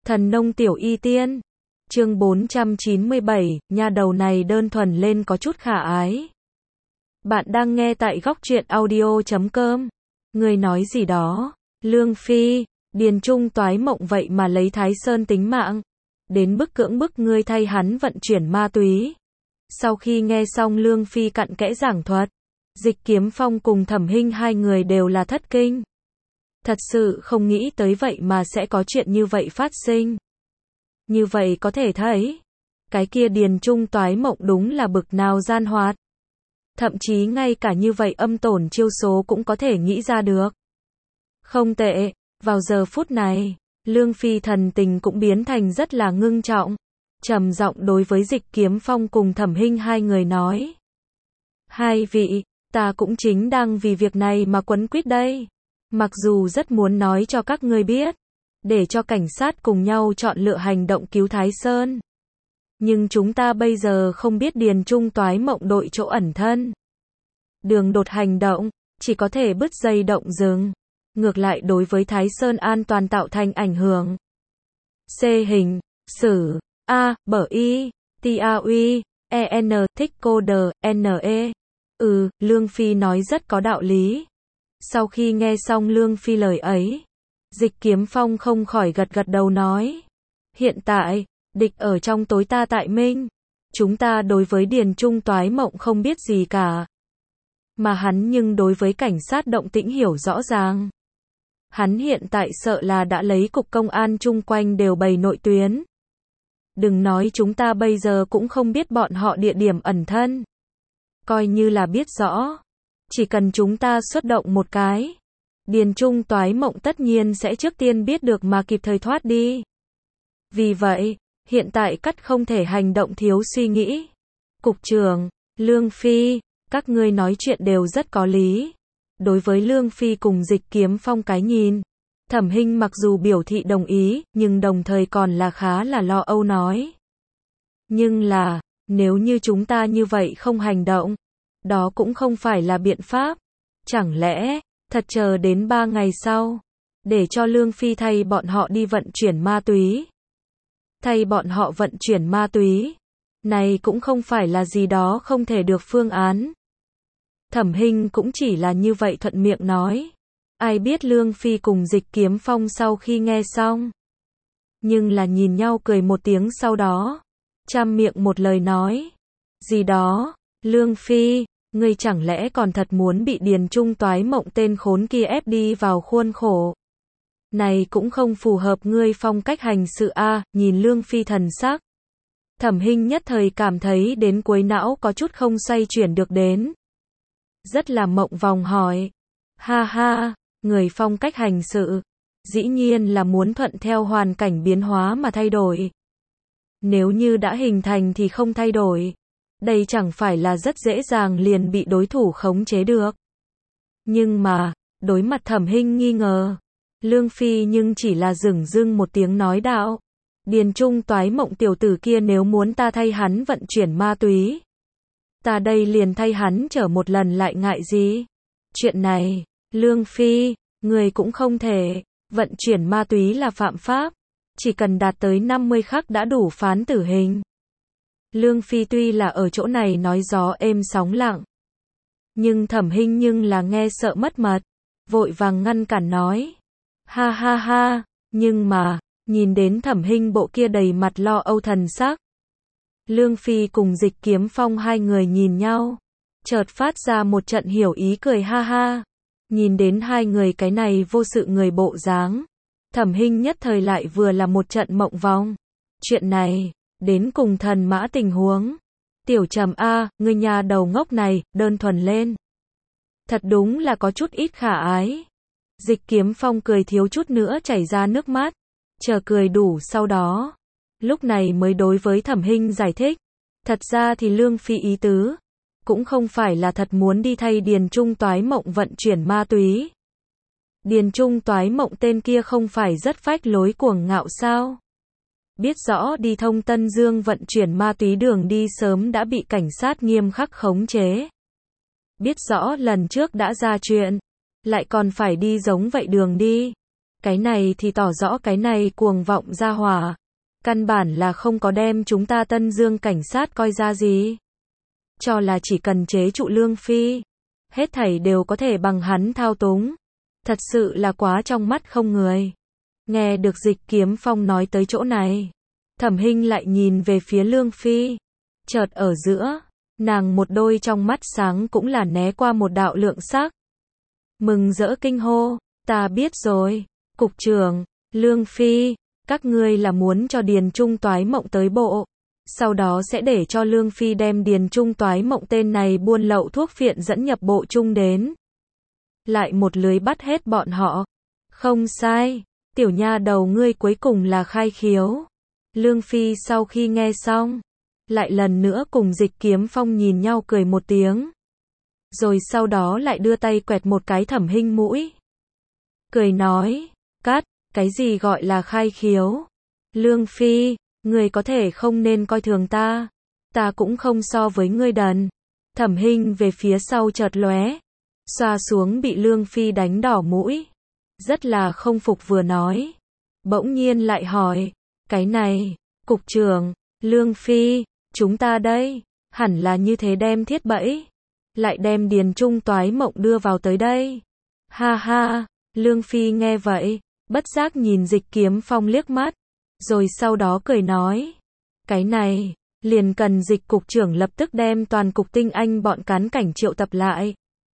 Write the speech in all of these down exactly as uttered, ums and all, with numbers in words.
Thần nông tiểu y tiên. Chương bốn trăm chín mươi bảy, nha đầu này đơn thuần lên có chút khả ái. Bạn đang nghe tại góc truyện audio chấm com. Người nói gì đó? Lương Phi, Điền Trung toái mộng vậy mà lấy Thái Sơn tính mạng. Đến bức cưỡng bức ngươi thay hắn vận chuyển ma túy. Sau khi nghe xong Lương Phi cặn kẽ giảng thuật, Dịch Kiếm Phong cùng Thẩm Hinh hai người đều là thất kinh. Thật sự không nghĩ tới vậy mà sẽ có chuyện như vậy phát sinh. Như vậy có thể thấy, cái kia Điền Trung toái mộng đúng là bực nào gian hoạt. Thậm chí ngay cả như vậy âm tổn chiêu số cũng có thể nghĩ ra được. Không tệ, vào giờ phút này, Lương Phi thần tình cũng biến thành rất là ngưng trọng. Trầm giọng đối với Dịch Kiếm Phong cùng Thẩm Hinh hai người nói. Hai vị, ta cũng chính đang vì việc này mà quấn quýt đây. Mặc dù rất muốn nói cho các ngươi biết, để cho cảnh sát cùng nhau chọn lựa hành động cứu Thái Sơn. Nhưng chúng ta bây giờ không biết Điền Trung toái mộng đội chỗ ẩn thân. Đường đột hành động, chỉ có thể bứt dây động rừng. Ngược lại đối với Thái Sơn an toàn tạo thành ảnh hưởng. C. Hình, sử, A, bở y, T A U, E N, thích cô đờ, N E. Ừ, Lương Phi nói rất có đạo lý. Sau khi nghe xong Lương Phi lời ấy, Dịch Kiếm Phong không khỏi gật gật đầu nói. Hiện tại, địch ở trong tối ta tại minh. Chúng ta đối với Điền Trung toái mộng không biết gì cả. Mà hắn nhưng đối với cảnh sát động tĩnh hiểu rõ ràng. Hắn hiện tại sợ là đã lấy cục công an chung quanh đều bày nội tuyến. Đừng nói chúng ta bây giờ cũng không biết bọn họ địa điểm ẩn thân. Coi như là biết rõ. Chỉ cần chúng ta xuất động một cái, Điền Trung toái mộng tất nhiên sẽ trước tiên biết được mà kịp thời thoát đi. Vì vậy, hiện tại cắt không thể hành động thiếu suy nghĩ. Cục trưởng, Lương Phi, các ngươi nói chuyện đều rất có lý. Đối với Lương Phi cùng Dịch Kiếm Phong cái nhìn, Thẩm Hinh mặc dù biểu thị đồng ý, nhưng đồng thời còn là khá là lo âu nói. Nhưng là, nếu như chúng ta như vậy không hành động, đó cũng không phải là biện pháp. Chẳng lẽ, thật chờ đến ba ngày sau, để cho Lương Phi thay bọn họ đi vận chuyển ma túy. Thay bọn họ vận chuyển ma túy. Này cũng không phải là gì đó không thể được phương án. Thẩm Hinh cũng chỉ là như vậy thuận miệng nói. Ai biết Lương Phi cùng Dịch Kiếm Phong sau khi nghe xong. Nhưng là nhìn nhau cười một tiếng sau đó. Trăm miệng một lời nói. Gì đó, Lương Phi, ngươi chẳng lẽ còn thật muốn bị Điền Trung toái mộng tên khốn kia ép đi vào khuôn khổ. Này cũng không phù hợp ngươi phong cách hành sự a. À, nhìn Lương Phi thần sắc. Thẩm Hinh nhất thời cảm thấy đến cuối não có chút không xoay chuyển được đến. Rất là mộng vòng hỏi. Ha ha, người phong cách hành sự, dĩ nhiên là muốn thuận theo hoàn cảnh biến hóa mà thay đổi. Nếu như đã hình thành thì không thay đổi. Đây chẳng phải là rất dễ dàng liền bị đối thủ khống chế được. Nhưng mà, đối mặt Thẩm Hinh nghi ngờ, Lương Phi nhưng chỉ là dửng dưng một tiếng nói đạo. Điền Trung toái mộng tiểu tử kia nếu muốn ta thay hắn vận chuyển ma túy, ta đây liền thay hắn chở một lần lại ngại gì. Chuyện này, Lương Phi, người cũng không thể, vận chuyển ma túy là phạm pháp, chỉ cần đạt tới năm mươi khắc đã đủ phán tử hình. Lương Phi tuy là ở chỗ này nói gió êm sóng lặng, nhưng Thẩm Hinh nhưng là nghe sợ mất mật, vội vàng ngăn cản nói. Ha ha ha, nhưng mà, nhìn đến Thẩm Hinh bộ kia đầy mặt lo âu thần sắc. Lương Phi cùng Dịch Kiếm Phong hai người nhìn nhau, chợt phát ra một trận hiểu ý cười ha ha. Nhìn đến hai người cái này vô sự người bộ dáng, Thẩm Hinh nhất thời lại vừa là một trận mộng vong. Chuyện này, đến cùng thần mã tình huống. Tiểu Trầm a, ngươi nhà đầu ngốc này, đơn thuần lên. Thật đúng là có chút ít khả ái. Dịch Kiếm Phong cười thiếu chút nữa chảy ra nước mắt, chờ cười đủ sau đó. Lúc này mới đối với Thẩm Hinh giải thích. Thật ra thì Lương Phi ý tứ, cũng không phải là thật muốn đi thay Điền Trung toái mộng vận chuyển ma túy. Điền Trung toái mộng tên kia không phải rất phách lối cuồng ngạo sao? Biết rõ đi thông Tân Dương vận chuyển ma túy đường đi sớm đã bị cảnh sát nghiêm khắc khống chế. Biết rõ lần trước đã ra chuyện, lại còn phải đi giống vậy đường đi. Cái này thì tỏ rõ cái này cuồng vọng ra hỏa. Căn bản là không có đem chúng ta Tân Dương cảnh sát coi ra gì. Cho là chỉ cần chế trụ Lương Phi. Hết thảy đều có thể bằng hắn thao túng. Thật sự là quá trong mắt không người. Nghe được Dịch Kiếm Phong nói tới chỗ này. Thẩm Hinh lại nhìn về phía Lương Phi. Chợt ở giữa, nàng một đôi trong mắt sáng cũng là né qua một đạo lượng sắc. Mừng rỡ kinh hô, ta biết rồi, cục trưởng, Lương Phi, các ngươi là muốn cho Điền Trung Toái Mộng tới bộ. Sau đó sẽ để cho Lương Phi đem Điền Trung Toái Mộng tên này buôn lậu thuốc phiện dẫn nhập bộ chung đến. Lại một lưới bắt hết bọn họ. Không sai, tiểu nha đầu ngươi cuối cùng là khai khiếu. Lương Phi sau khi nghe xong, lại lần nữa cùng Dịch Kiếm Phong nhìn nhau cười một tiếng. Rồi sau đó lại đưa tay quẹt một cái Thẩm Hinh mũi. Cười nói, cắt, cái gì gọi là khai khiếu? Lương Phi, ngươi có thể không nên coi thường ta. Ta cũng không so với ngươi đần. Thẩm Hinh về phía sau chợt lóe, xoa xuống bị Lương Phi đánh đỏ mũi. Rất là không phục vừa nói. Bỗng nhiên lại hỏi, cái này, cục trưởng, Lương Phi, chúng ta đây, hẳn là như thế đem thiết bẫy. Lại đem Điền Trung Toái Mộng đưa vào tới đây. Ha ha, Lương Phi nghe vậy, bất giác nhìn Dịch Kiếm Phong liếc mắt. Rồi sau đó cười nói, cái này, liền cần Dịch cục trưởng lập tức đem toàn cục tinh anh bọn cán cảnh triệu tập lại.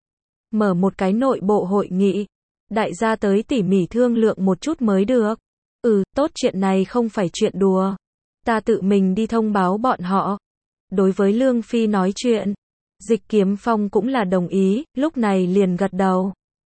Mở một cái nội bộ hội nghị, đại gia tới tỉ mỉ thương lượng một chút mới được. Ừ, tốt, chuyện này không phải chuyện đùa. Ta tự mình đi thông báo bọn họ. Đối với Lương Phi nói chuyện, Dịch Kiếm Phong cũng là đồng ý, lúc này liền gật đầu.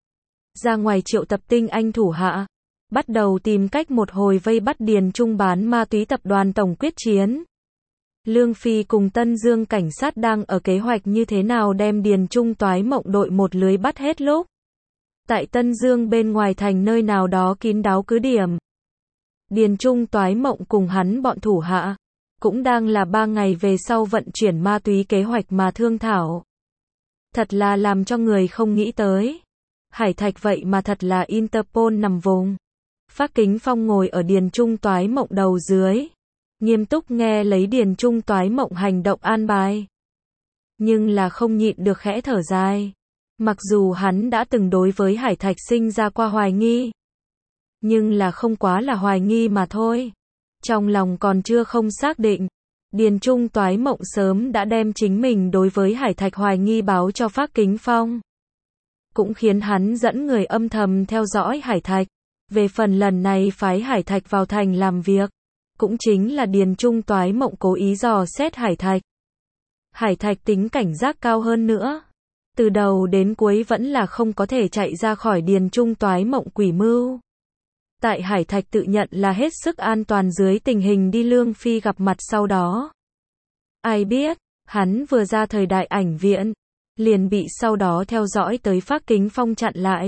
Ra ngoài triệu tập tinh anh thủ hạ, bắt đầu tìm cách một hồi vây bắt Điền Trung bán ma túy tập đoàn tổng quyết chiến. Lương Phi cùng Tân Dương cảnh sát đang ở kế hoạch như thế nào đem Điền Trung Toái Mộng đội một lưới bắt hết lúc. Tại Tân Dương bên ngoài thành nơi nào đó kín đáo cứ điểm. Điền Trung Toái Mộng cùng hắn bọn thủ hạ, cũng đang là ba ngày về sau vận chuyển ma túy kế hoạch mà thương thảo. Thật là làm cho người không nghĩ tới. Hải Thạch vậy mà thật là Interpol nằm vùng. Phác Kính Phong ngồi ở Điền Trung Toái Mộng đầu dưới, nghiêm túc nghe lấy Điền Trung Toái Mộng hành động an bài. Nhưng là không nhịn được khẽ thở dài. Mặc dù hắn đã từng đối với Hải Thạch sinh ra qua hoài nghi, nhưng là không quá là hoài nghi mà thôi. Trong lòng còn chưa không xác định, Điền Trung Toái Mộng sớm đã đem chính mình đối với Hải Thạch hoài nghi báo cho Phác Kính Phong. Cũng khiến hắn dẫn người âm thầm theo dõi Hải Thạch. Về phần lần này phái Hải Thạch vào thành làm việc, cũng chính là Điền Trung Toái Mộng cố ý dò xét Hải Thạch. Hải Thạch tính cảnh giác cao hơn nữa. Từ đầu đến cuối vẫn là không có thể chạy ra khỏi Điền Trung Toái Mộng quỷ mưu. Tại Hải Thạch tự nhận là hết sức an toàn dưới tình hình đi Lương Phi gặp mặt sau đó. Ai biết, hắn vừa ra thời đại ảnh viện, liền bị sau đó theo dõi tới Phác Kính Phong chặn lại.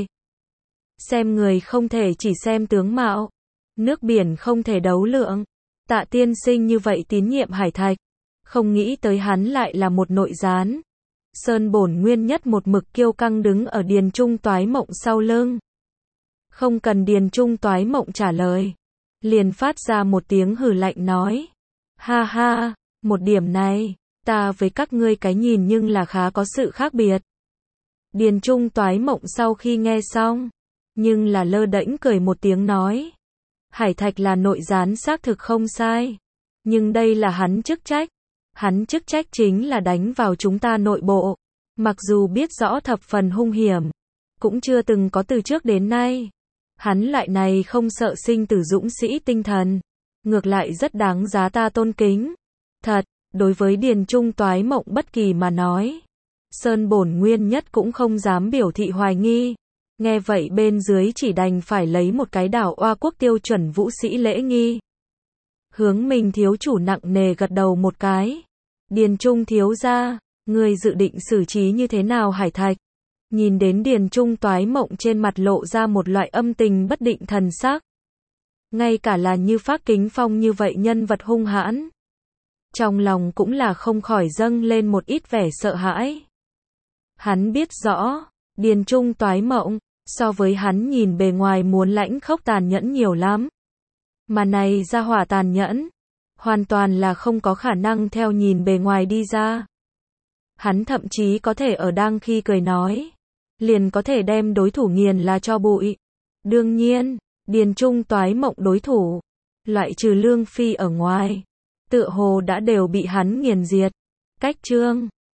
Xem người không thể chỉ xem tướng mạo, nước biển không thể đấu lượng. Tạ tiên sinh như vậy tín nhiệm Hải Thạch, không nghĩ tới hắn lại là một nội gián. Sơn Bổn Nguyên Nhất một mực kiêu căng đứng ở Điền Trung Toái Mộng sau lưng. Không cần Điền Trung Toái Mộng trả lời, liền phát ra một tiếng hừ lạnh nói. Ha ha, một điểm này, ta với các ngươi cái nhìn nhưng là khá có sự khác biệt. Điền Trung Toái Mộng sau khi nghe xong, nhưng là lơ đễnh cười một tiếng nói. Hải Thạch là nội gián xác thực không sai. Nhưng đây là hắn chức trách. Hắn chức trách chính là đánh vào chúng ta nội bộ. Mặc dù biết rõ thập phần hung hiểm, cũng chưa từng có từ trước đến nay. Hắn loại này không sợ sinh tử dũng sĩ tinh thần, ngược lại rất đáng giá ta tôn kính. Thật, đối với Điền Trung Toái Mộng bất kỳ mà nói, Sơn Bổn Nguyên Nhất cũng không dám biểu thị hoài nghi. Nghe vậy bên dưới chỉ đành phải lấy một cái đảo oa quốc tiêu chuẩn vũ sĩ lễ nghi. Hướng mình thiếu chủ nặng nề gật đầu một cái. Điền Trung thiếu gia, người dự định xử trí như thế nào Hải Thạch? Nhìn đến Điền Trung Toái Mộng trên mặt lộ ra một loại âm tình bất định thần sắc. Ngay cả là như Phác Kính Phong như vậy nhân vật hung hãn, trong lòng cũng là không khỏi dâng lên một ít vẻ sợ hãi. Hắn biết rõ, Điền Trung Toái Mộng, So với hắn nhìn bề ngoài muốn lãnh khốc tàn nhẫn nhiều lắm. Mà này ra hỏa tàn nhẫn, hoàn toàn là không có khả năng theo nhìn bề ngoài đi ra. Hắn thậm chí có thể ở đang khi cười nói, liền có thể đem đối thủ nghiền là cho bụi. Đương nhiên, Điền Trung toái mộng đối thủ, loại trừ Lương Phi ở ngoài, tựa hồ đã đều bị hắn nghiền diệt. Cách chương